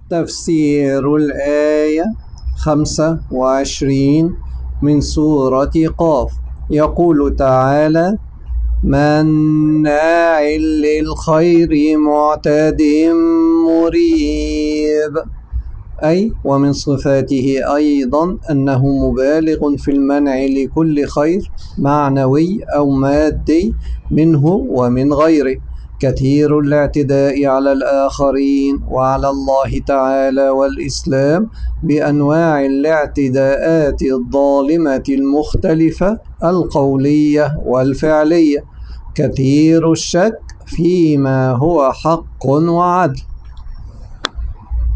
تفسير الآية 25 من سورة قاف. يقول تعالى: مناع للخير معتد مريب، أي ومن صفاته أيضا أنه مبالغ في المنع لكل خير معنوي أو مادي منه ومن غيره، كثير الاعتداء على الآخرين وعلى الله تعالى والإسلام بأنواع الاعتداءات الظالمة المختلفة القولية والفعلية، كثير الشك فيما هو حق وعدل،